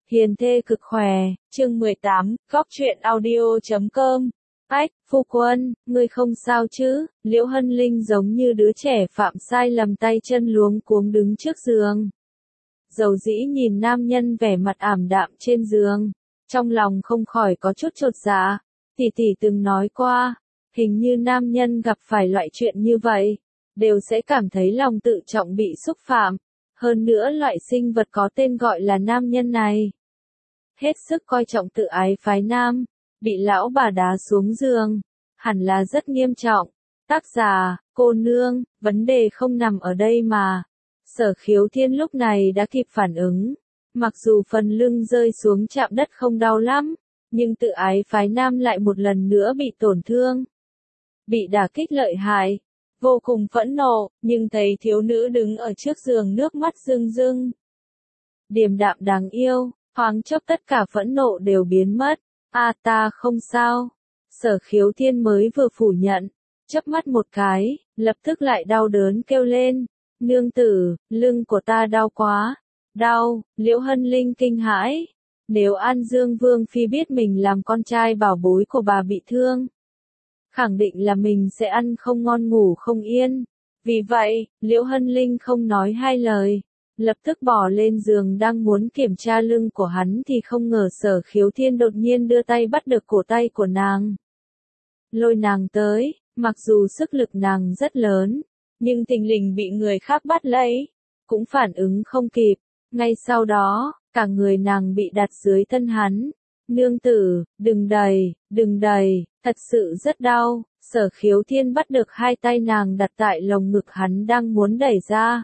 Hiền thê cực khỏe, chương 18, góc truyện audio.com. Ách, phu quân, ngươi không sao chứ? Liễu Hân Linh giống như đứa trẻ phạm sai lầm tay chân luống cuống đứng trước giường. Dầu dĩ nhìn nam nhân vẻ mặt ảm đạm trên giường, trong lòng không khỏi có chút chột dạ. Tỷ tỷ từng nói qua, hình như nam nhân gặp phải loại chuyện như vậy, đều sẽ cảm thấy lòng tự trọng bị xúc phạm. Hơn nữa loại sinh vật có tên gọi là nam nhân này hết sức coi trọng tự ái phái nam, bị lão bà đá xuống giường, hẳn là rất nghiêm trọng. Tác giả, cô nương, vấn đề không nằm ở đây mà. Sở Khiếu Thiên lúc này đã kịp phản ứng, mặc dù phần lưng rơi xuống chạm đất không đau lắm, nhưng tự ái phái nam lại một lần nữa bị tổn thương, bị đả kích lợi hại. Vô cùng phẫn nộ, nhưng thấy thiếu nữ đứng ở trước giường nước mắt rưng rưng. Điềm đạm đáng yêu, thoáng chốc tất cả phẫn nộ đều biến mất. Ta không sao. Sở Khiếu Thiên mới vừa phủ nhận, chớp mắt một cái, lập tức lại đau đớn kêu lên. Nương tử, lưng của ta đau quá. Đau, Liễu Hân Linh kinh hãi. Nếu An Dương Vương Phi biết mình làm con trai bảo bối của bà bị thương, khẳng định là mình sẽ ăn không ngon ngủ không yên. Vì vậy, Liễu Hân Linh không nói hai lời, lập tức bỏ lên giường đang muốn kiểm tra lưng của hắn thì không ngờ Sở Khiếu Thiên đột nhiên đưa tay bắt được cổ tay của nàng. Lôi nàng tới, mặc dù sức lực nàng rất lớn, nhưng thình lình bị người khác bắt lấy, cũng phản ứng không kịp. Ngay sau đó, cả người nàng bị đặt dưới thân hắn. Nương tử, đừng đẩy, thật sự rất đau. Sở Khiếu Thiên bắt được hai tay nàng đặt tại lồng ngực hắn đang muốn đẩy ra.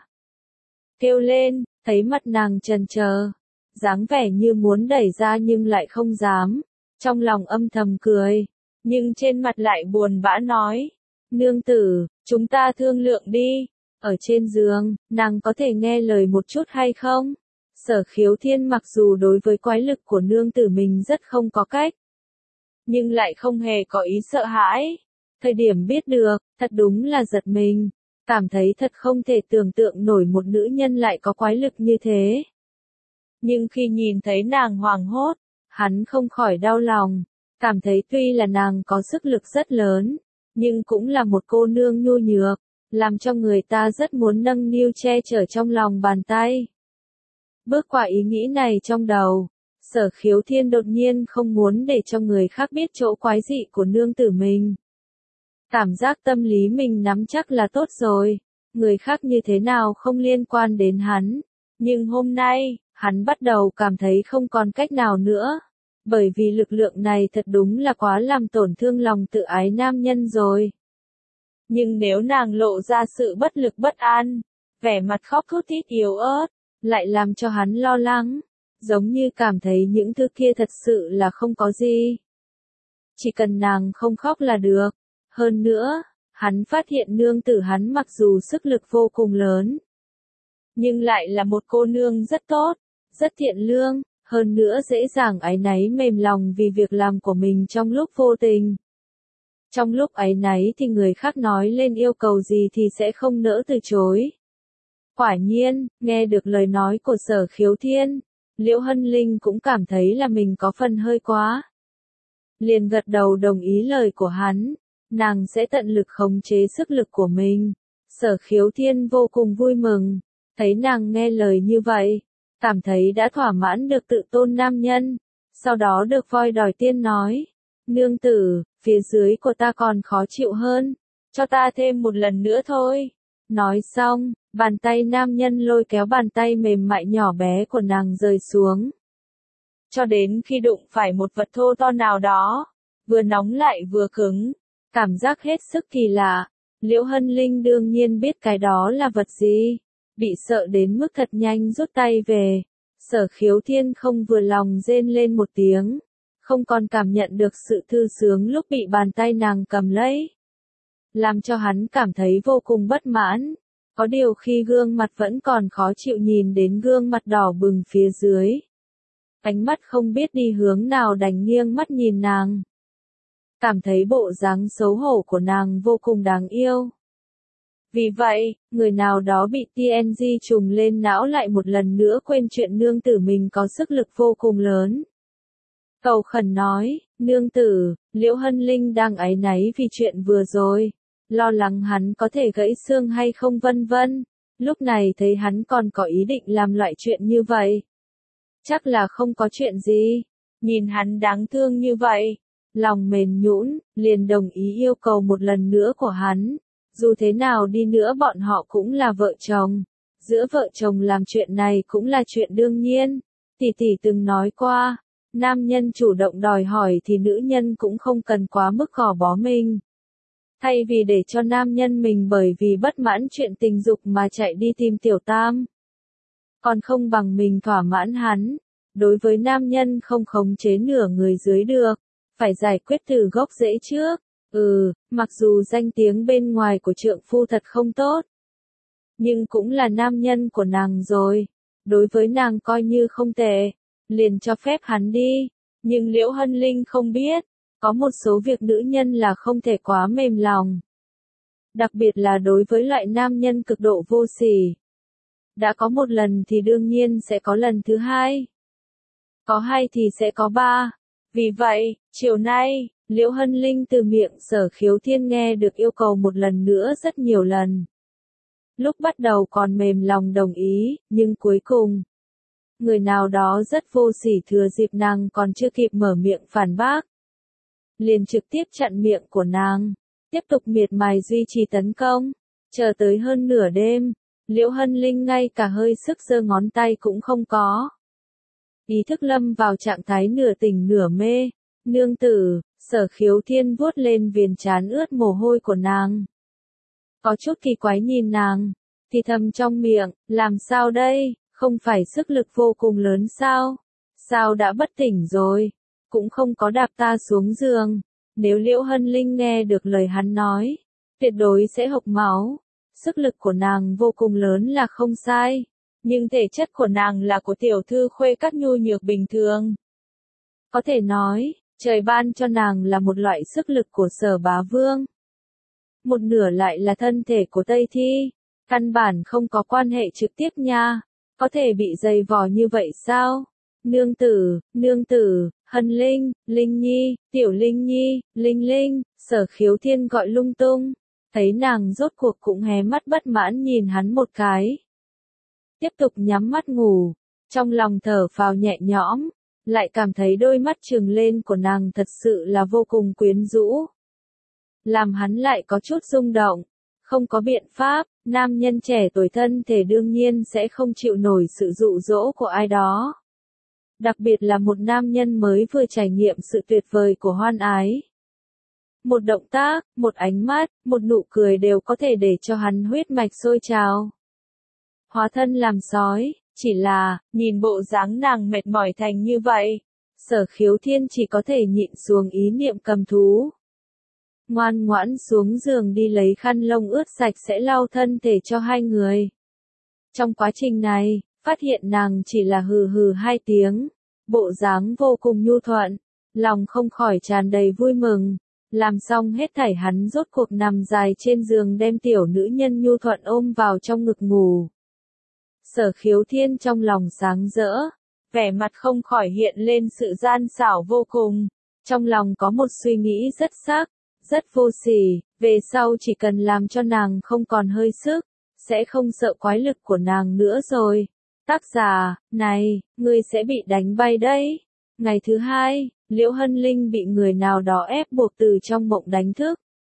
Kêu lên, thấy mặt nàng chần chờ, dáng vẻ như muốn đẩy ra nhưng lại không dám. Trong lòng âm thầm cười, nhưng trên mặt lại buồn bã nói. Nương tử, chúng ta thương lượng đi. Ở trên giường, nàng có thể nghe lời một chút hay không? Sở Khiếu Thiên mặc dù đối với quái lực của nương tử mình rất không có cách, nhưng lại không hề có ý sợ hãi. Thời điểm biết được, thật đúng là giật mình, cảm thấy thật không thể tưởng tượng nổi một nữ nhân lại có quái lực như thế. Nhưng khi nhìn thấy nàng hoảng hốt, hắn không khỏi đau lòng, cảm thấy tuy là nàng có sức lực rất lớn, nhưng cũng là một cô nương nhu nhược, làm cho người ta rất muốn nâng niu che chở trong lòng bàn tay. Bước qua ý nghĩ này trong đầu, Sở Khiếu Thiên đột nhiên không muốn để cho người khác biết chỗ quái dị của nương tử mình. Cảm giác tâm lý mình nắm chắc là tốt rồi, người khác như thế nào không liên quan đến hắn. Nhưng hôm nay, hắn bắt đầu cảm thấy không còn cách nào nữa, bởi vì lực lượng này thật đúng là quá làm tổn thương lòng tự ái nam nhân rồi. Nhưng nếu nàng lộ ra sự bất lực bất an, vẻ mặt khóc thút thít yếu ớt, lại làm cho hắn lo lắng, giống như cảm thấy những thứ kia thật sự là không có gì. Chỉ cần nàng không khóc là được. Hơn nữa, hắn phát hiện nương tử hắn mặc dù sức lực vô cùng lớn, nhưng lại là một cô nương rất tốt, rất thiện lương, hơn nữa dễ dàng áy náy mềm lòng vì việc làm của mình trong lúc vô tình. Trong lúc áy náy thì người khác nói lên yêu cầu gì thì sẽ không nỡ từ chối. Quả nhiên, nghe được lời nói của Sở Khiếu Thiên, Liễu Hân Linh cũng cảm thấy là mình có phần hơi quá. Liền gật đầu đồng ý lời của hắn, nàng sẽ tận lực khống chế sức lực của mình. Sở Khiếu Thiên vô cùng vui mừng, thấy nàng nghe lời như vậy, cảm thấy đã thỏa mãn được tự tôn nam nhân. Sau đó được voi đòi tiên nói, nương tử, phía dưới của ta còn khó chịu hơn, cho ta thêm một lần nữa thôi. Nói xong, bàn tay nam nhân lôi kéo bàn tay mềm mại nhỏ bé của nàng rơi xuống. Cho đến khi đụng phải một vật thô to nào đó, vừa nóng lại vừa cứng, cảm giác hết sức kỳ lạ. Liễu Hân Linh đương nhiên biết cái đó là vật gì, bị sợ đến mức thật nhanh rút tay về. Sở Khiếu Thiên không vừa lòng rên lên một tiếng, không còn cảm nhận được sự thư sướng lúc bị bàn tay nàng cầm lấy, làm cho hắn cảm thấy vô cùng bất mãn. Có điều khi gương mặt vẫn còn khó chịu nhìn đến gương mặt đỏ bừng phía dưới, ánh mắt không biết đi hướng nào đành nghiêng mắt nhìn nàng. Cảm thấy bộ dáng xấu hổ của nàng vô cùng đáng yêu. Vì vậy, người nào đó bị TNG trùng lên não lại một lần nữa quên chuyện nương tử mình có sức lực vô cùng lớn. Cầu khẩn nói, nương tử, Liễu Hân Linh đang áy náy vì chuyện vừa rồi, lo lắng hắn có thể gãy xương hay không vân vân. Lúc này thấy hắn còn có ý định làm loại chuyện như vậy. Chắc là không có chuyện gì. Nhìn hắn đáng thương như vậy, lòng mềm nhũn, liền đồng ý yêu cầu một lần nữa của hắn. Dù thế nào đi nữa bọn họ cũng là vợ chồng. Giữa vợ chồng làm chuyện này cũng là chuyện đương nhiên. Tỷ tỷ từng nói qua, nam nhân chủ động đòi hỏi thì nữ nhân cũng không cần quá mức gò bó mình. Thay vì để cho nam nhân mình bởi vì bất mãn chuyện tình dục mà chạy đi tìm tiểu tam. Còn không bằng mình thỏa mãn hắn. Đối với nam nhân không khống chế nửa người dưới được. Phải giải quyết từ gốc rễ trước. Mặc dù danh tiếng bên ngoài của trượng phu thật không tốt. Nhưng cũng là nam nhân của nàng rồi. Đối với nàng coi như không tệ. Liền cho phép hắn đi. Nhưng Liễu Hân Linh không biết. Có một số việc nữ nhân là không thể quá mềm lòng. Đặc biệt là đối với loại nam nhân cực độ vô sỉ. Đã có một lần thì đương nhiên sẽ có lần thứ hai. Có hai thì sẽ có ba. Vì vậy, chiều nay, Liễu Hân Linh từ miệng Sở Khiếu Thiên nghe được yêu cầu một lần nữa rất nhiều lần. Lúc bắt đầu còn mềm lòng đồng ý, nhưng cuối cùng, người nào đó rất vô sỉ thừa dịp nàng còn chưa kịp mở miệng phản bác. Liền trực tiếp chặn miệng của nàng, tiếp tục miệt mài duy trì tấn công, chờ tới hơn nửa đêm, Liễu Hân Linh ngay cả hơi sức giơ ngón tay cũng không có. Ý thức lâm vào trạng thái nửa tỉnh nửa mê, nương tử, Sở Khiếu Thiên vuốt lên viền trán ướt mồ hôi của nàng. Có chút kỳ quái nhìn nàng, thì thầm trong miệng, làm sao đây, không phải sức lực vô cùng lớn sao? Sao đã bất tỉnh rồi? Cũng không có đạp ta xuống giường. Nếu Liễu Hân Linh nghe được lời hắn nói, tuyệt đối sẽ hộc máu. Sức lực của nàng vô cùng lớn là không sai. Nhưng thể chất của nàng là của tiểu thư khuê các nhu nhược bình thường. Có thể nói, trời ban cho nàng là một loại sức lực của Sở Bá Vương. Một nửa lại là thân thể của Tây Thi. Căn bản không có quan hệ trực tiếp nha. Có thể bị dày vò như vậy sao? Nương tử, Hân Linh, Linh Nhi, Tiểu Linh Nhi, Linh Linh, Sở Khiếu Thiên gọi lung tung. Thấy nàng rốt cuộc cũng hé mắt bất mãn nhìn hắn một cái. Tiếp tục nhắm mắt ngủ. Trong lòng thở phào nhẹ nhõm. Lại cảm thấy đôi mắt trừng lên của nàng thật sự là vô cùng quyến rũ. Làm hắn lại có chút rung động. Không có biện pháp, nam nhân trẻ tuổi thân thể đương nhiên sẽ không chịu nổi sự dụ dỗ của ai đó. Đặc biệt là một nam nhân mới vừa trải nghiệm sự tuyệt vời của hoan ái. Một động tác, một ánh mắt, một nụ cười đều có thể để cho hắn huyết mạch sôi trào. Hóa thân làm sói, chỉ là, nhìn bộ dáng nàng mệt mỏi thành như vậy. Sở Khiếu Thiên chỉ có thể nhịn xuống ý niệm cầm thú. Ngoan ngoãn xuống giường đi lấy khăn lông ướt sạch sẽ lau thân thể cho hai người. Trong quá trình này, phát hiện nàng chỉ là hừ hừ hai tiếng. Bộ dáng vô cùng nhu thuận. Lòng không khỏi tràn đầy vui mừng. Làm xong hết thảy hắn rốt cuộc nằm dài trên giường đem tiểu nữ nhân nhu thuận ôm vào trong ngực ngủ. Sở Khiếu Thiên trong lòng sáng rỡ. Vẻ mặt không khỏi hiện lên sự gian xảo vô cùng. Trong lòng có một suy nghĩ rất sắc, rất vô sỉ. Về sau chỉ cần làm cho nàng không còn hơi sức, sẽ không sợ quái lực của nàng nữa rồi. Tác giả, này, ngươi sẽ bị đánh bay đấy. Ngày thứ hai, Liễu Hân Linh bị người nào đó ép buộc từ trong mộng đánh thức.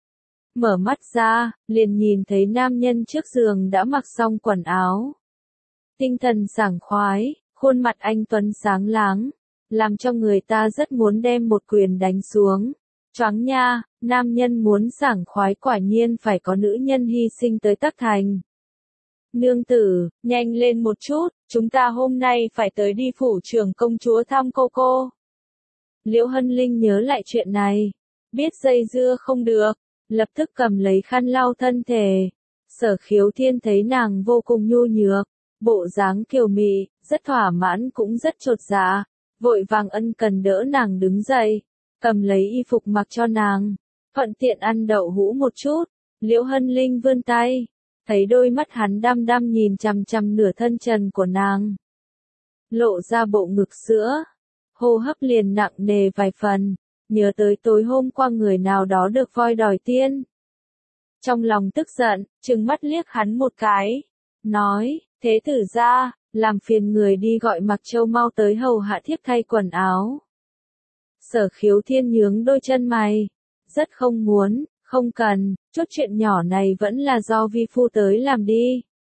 Mở mắt ra, liền nhìn thấy nam nhân trước giường đã mặc xong quần áo. Tinh thần sảng khoái, khuôn mặt anh tuấn sáng láng, làm cho người ta rất muốn đem một quyền đánh xuống. Choáng nha, nam nhân muốn sảng khoái quả nhiên phải có nữ nhân hy sinh tới tác thành. Nương tử, nhanh lên một chút, chúng ta hôm nay phải tới đi phủ trưởng công chúa thăm cô. Liễu Hân Linh nhớ lại chuyện này, biết dây dưa không được, lập tức cầm lấy khăn lau thân thể. Sở Khiếu Thiên thấy nàng vô cùng nhu nhược, bộ dáng kiều mị, rất thỏa mãn cũng rất chột dạ, vội vàng ân cần đỡ nàng đứng dậy, cầm lấy y phục mặc cho nàng, thuận tiện ăn đậu hũ một chút. Liễu Hân Linh vươn tay, thấy đôi mắt hắn đăm đăm nhìn chằm chằm nửa thân trần của nàng. Lộ ra bộ ngực sữa, hô hấp liền nặng nề vài phần, nhớ tới tối hôm qua người nào đó được voi đòi tiên. Trong lòng tức giận, trừng mắt liếc hắn một cái, nói, thế tử gia, làm phiền người đi gọi Mặc Châu mau tới hầu hạ thiếp thay quần áo. Sở Khiếu Thiên nhướng đôi chân mày, rất không muốn, không cần, chút chuyện nhỏ này vẫn là do vi phu tới làm đi.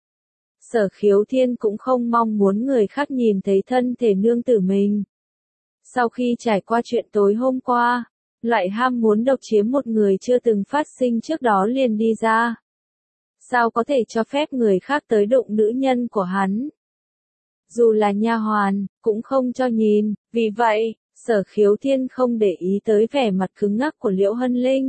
Sở Khiếu Thiên cũng không mong muốn người khác nhìn thấy thân thể nương tử mình. Sau khi trải qua chuyện tối hôm qua, loại ham muốn độc chiếm một người chưa từng phát sinh trước đó liền đi ra. Sao có thể cho phép người khác tới đụng nữ nhân của hắn? Dù là nha hoàn, cũng không cho nhìn, vì vậy, Sở Khiếu Thiên không để ý tới vẻ mặt cứng ngắc của Liễu Hân Linh.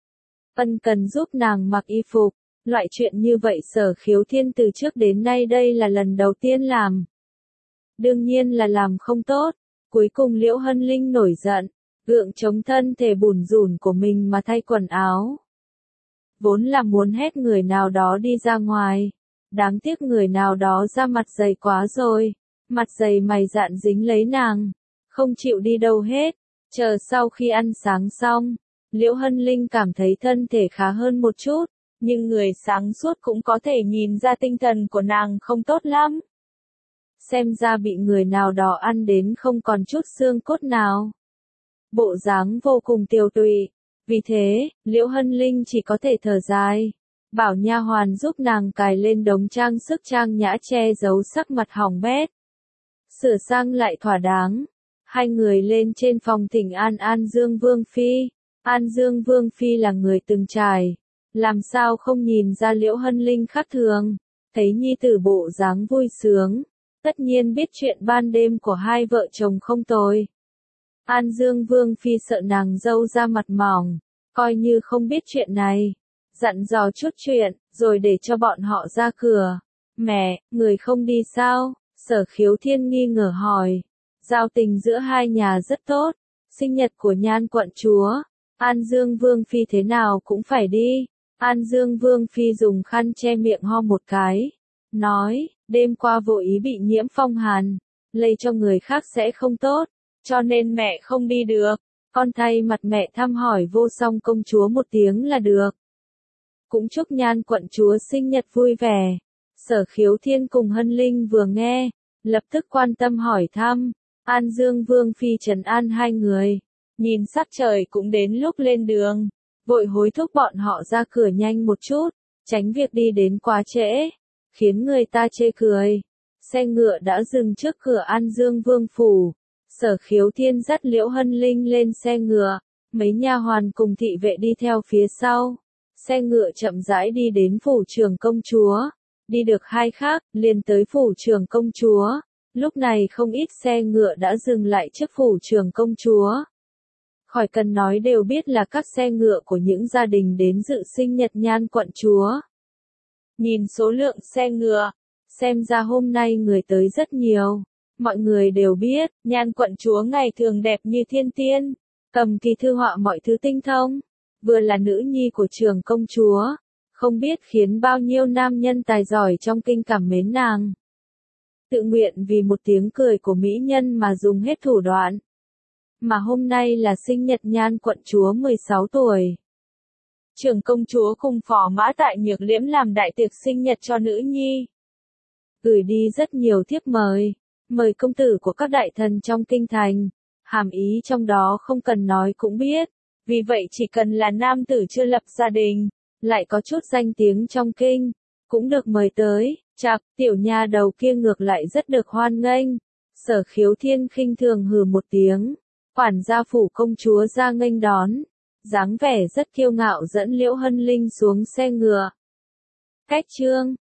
Ân cần giúp nàng mặc y phục, loại chuyện như vậy Sở Khiếu Thiên từ trước đến nay đây là lần đầu tiên làm. Đương nhiên là làm không tốt, cuối cùng Liễu Hân Linh nổi giận, gượng chống thân thể bủn rủn của mình mà thay quần áo. Vốn là muốn hét người nào đó đi ra ngoài, đáng tiếc người nào đó ra mặt dày quá rồi, mặt dày mày dạn dính lấy nàng, không chịu đi đâu hết, chờ sau khi ăn sáng xong, Liễu Hân Linh cảm thấy thân thể khá hơn một chút, nhưng người sáng suốt cũng có thể nhìn ra tinh thần của nàng không tốt lắm. Xem ra bị người nào đó ăn đến không còn chút xương cốt nào. Bộ dáng vô cùng tiều tụy, vì thế, Liễu Hân Linh chỉ có thể thở dài, bảo nha hoàn giúp nàng cài lên đống trang sức trang nhã che giấu sắc mặt hỏng bét. Sửa sang lại thỏa đáng, hai người lên trên phòng thỉnh An Dương Vương Phi. An Dương Vương Phi là người từng trải, làm sao không nhìn ra Liễu Hân Linh khác thường, thấy nhi tử bộ dáng vui sướng, tất nhiên biết chuyện ban đêm của hai vợ chồng không tồi. An Dương Vương Phi sợ nàng dâu ra mặt mỏng, coi như không biết chuyện này, dặn dò chút chuyện, rồi để cho bọn họ ra cửa. Mẹ, người không đi sao? Sở Khiếu Thiên nghi ngờ hỏi. Giao tình giữa hai nhà rất tốt, sinh nhật của Nhan quận chúa, An Dương Vương Phi thế nào cũng phải đi. An Dương Vương Phi dùng khăn che miệng ho một cái, nói, đêm qua vô ý bị nhiễm phong hàn, lây cho người khác sẽ không tốt, cho nên mẹ không đi được. Con thay mặt mẹ thăm hỏi Vô Song công chúa một tiếng là được. Cũng chúc Nhan quận chúa sinh nhật vui vẻ. Sở Khiếu Thiên cùng Hân Linh vừa nghe, lập tức quan tâm hỏi thăm. An Dương Vương Phi trấn an hai người, nhìn sắc trời cũng đến lúc lên đường, vội hối thúc bọn họ ra cửa nhanh một chút, tránh việc đi đến quá trễ, khiến người ta chê cười. Xe ngựa đã dừng trước cửa An Dương Vương phủ. Sở Khiếu Thiên dắt Liễu Hân Linh lên xe ngựa, mấy nha hoàn cùng thị vệ đi theo phía sau. Xe ngựa chậm rãi đi đến phủ trưởng công chúa, đi được hai khắc, liền tới phủ trưởng công chúa. Lúc này không ít xe ngựa đã dừng lại trước phủ trưởng công chúa. Khỏi cần nói đều biết là các xe ngựa của những gia đình đến dự sinh nhật Nhan quận chúa. Nhìn số lượng xe ngựa, xem ra hôm nay người tới rất nhiều. Mọi người đều biết, Nhan quận chúa ngày thường đẹp như thiên tiên, cầm kỳ thư họa mọi thứ tinh thông, vừa là nữ nhi của trưởng công chúa, không biết khiến bao nhiêu nam nhân tài giỏi trong kinh cảm mến nàng. Tự nguyện vì một tiếng cười của mỹ nhân mà dùng hết thủ đoạn. Mà hôm nay là sinh nhật Nhan quận chúa 16 tuổi. Trưởng công chúa cùng phò mã tại Nhược Liễm làm đại tiệc sinh nhật cho nữ nhi. Gửi đi rất nhiều thiếp mời, mời công tử của các đại thần trong kinh thành, hàm ý trong đó không cần nói cũng biết, vì vậy chỉ cần là nam tử chưa lập gia đình, lại có chút danh tiếng trong kinh, cũng được mời tới. Chạc, tiểu nha đầu kia ngược lại rất được hoan nghênh. Sở Khiếu Thiên khinh thường hừ một tiếng, quản gia phủ công chúa ra nghênh đón, dáng vẻ rất kiêu ngạo dẫn Liễu Hân Linh xuống xe ngựa. Cách chương